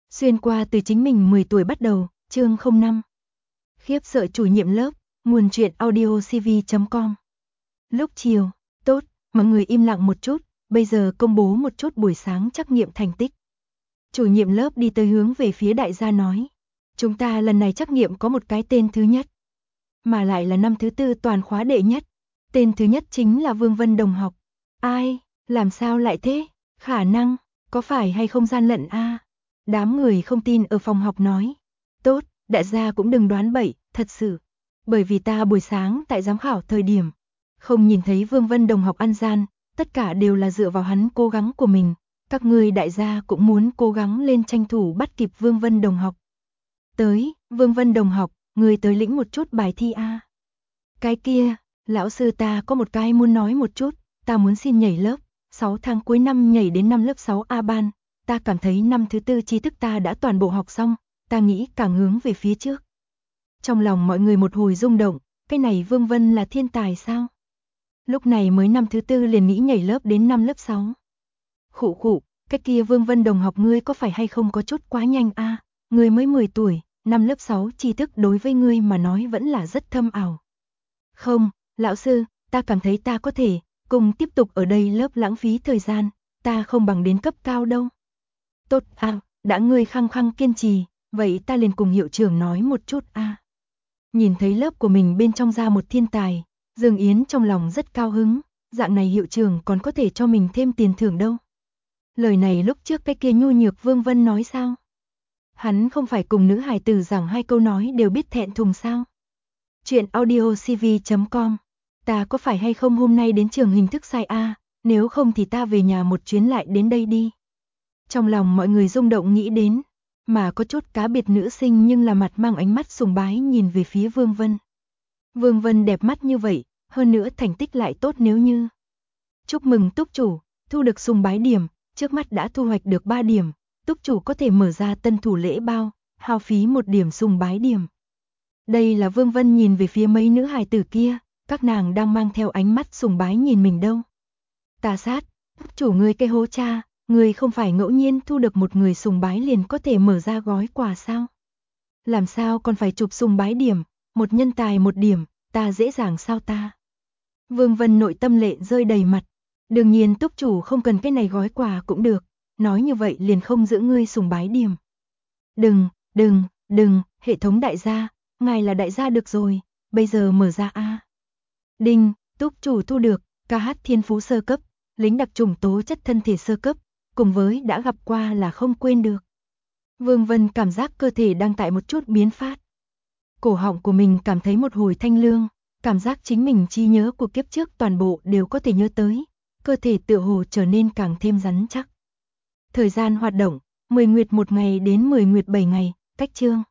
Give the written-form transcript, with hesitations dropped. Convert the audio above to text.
Xuyên qua từ chính mình 10 tuổi bắt đầu, chương 05. Khiếp sợ chủ nhiệm lớp, nguồn truyện audiocv.com. Lúc chiều, tốt, mọi người im lặng một chút, bây giờ công bố một chút buổi sáng trắc nghiệm thành tích. Chủ nhiệm lớp đi tới hướng về phía đại gia nói. Chúng ta lần này trắc nghiệm có một cái tên thứ nhất. Mà lại là năm thứ tư toàn khóa đệ nhất. Tên thứ nhất chính là Vương Vân đồng học. Ai, làm sao lại thế? Khả năng, có phải hay không gian lận a? Đám người không tin ở phòng học nói. Tốt, đại gia cũng đừng đoán bậy, thật sự. Bởi vì ta buổi sáng tại giám khảo thời điểm, không nhìn thấy Vương Vân đồng học ăn gian, tất cả đều là dựa vào hắn cố gắng của mình. Các ngươi đại gia cũng muốn cố gắng lên tranh thủ bắt kịp Vương Vân đồng học. Tới, Vương Vân đồng học, người tới lĩnh một chút bài thi a. Cái kia, lão sư ta có một cái muốn nói một chút, ta muốn xin nhảy lớp, 6 tháng cuối năm nhảy đến năm lớp 6A ban, ta cảm thấy năm thứ tư tri thức ta đã toàn bộ học xong, ta nghĩ càng hướng về phía trước. Trong lòng mọi người một hồi rung động, cái này Vương Vân là thiên tài sao? Lúc này mới năm thứ tư liền nghĩ nhảy lớp đến năm lớp 6. Khụ khụ, cái kia Vương Vân đồng học ngươi có phải hay không có chút quá nhanh a? Ngươi mới 10 tuổi, năm lớp 6 tri thức đối với ngươi mà nói vẫn là rất thâm ảo. Không, lão sư, ta cảm thấy ta có thể cùng tiếp tục ở đây lớp lãng phí thời gian, ta không bằng đến cấp cao đâu. Tốt à, đã ngươi khăng khăng kiên trì, vậy ta liền cùng hiệu trưởng nói một chút a. Nhìn thấy lớp của mình bên trong ra một thiên tài, Dương Yến trong lòng rất cao hứng, dạng này hiệu trưởng còn có thể cho mình thêm tiền thưởng đâu. Lời này lúc trước cái kia nhu nhược Vương Vân nói sao? Hắn không phải cùng nữ hài tử giảng 2 câu nói đều biết thẹn thùng sao? Chuyện audiocv.com. Ta có phải hay không hôm nay đến trường hình thức sai a, nếu không thì ta về nhà một chuyến lại đến đây đi. Trong lòng mọi người rung động nghĩ đến, mà có chút cá biệt nữ sinh nhưng là mặt mang ánh mắt sùng bái nhìn về phía Vương Vân. Vương Vân đẹp mắt như vậy, hơn nữa thành tích lại tốt nếu như. Chúc mừng túc chủ, thu được sùng bái điểm, trước mắt đã thu hoạch được 3 điểm, túc chủ có thể mở ra tân thủ lễ bao, hao phí 1 điểm sùng bái điểm. Đây là Vương Vân nhìn về phía mấy nữ hài tử kia, các nàng đang mang theo ánh mắt sùng bái nhìn mình đâu. Tà sát, túc chủ ngươi cái hố cha, ngươi không phải ngẫu nhiên thu được một người sùng bái liền có thể mở ra gói quà sao? Làm sao còn phải chụp sùng bái điểm, một nhân tài 1 điểm, ta dễ dàng sao ta? Vương Vân nội tâm lệ rơi đầy mặt, đương nhiên túc chủ không cần cái này gói quà cũng được, nói như vậy liền không giữ ngươi sùng bái điểm. Đừng, hệ thống đại gia, ngài là đại gia được rồi, bây giờ mở ra a. Đinh, túc chủ thu được, ca hát thiên phú sơ cấp, lính đặc chủng tố chất thân thể sơ cấp, cùng với đã gặp qua là không quên được. Vương Vân cảm giác cơ thể đang tại một chút biến phát. Cổ họng của mình cảm thấy một hồi thanh lương, cảm giác chính mình trí nhớ của kiếp trước toàn bộ đều có thể nhớ tới, cơ thể tựa hồ trở nên càng thêm rắn chắc. Thời gian hoạt động, 10 nguyệt 1 ngày đến 10 nguyệt 7 ngày, cách chương.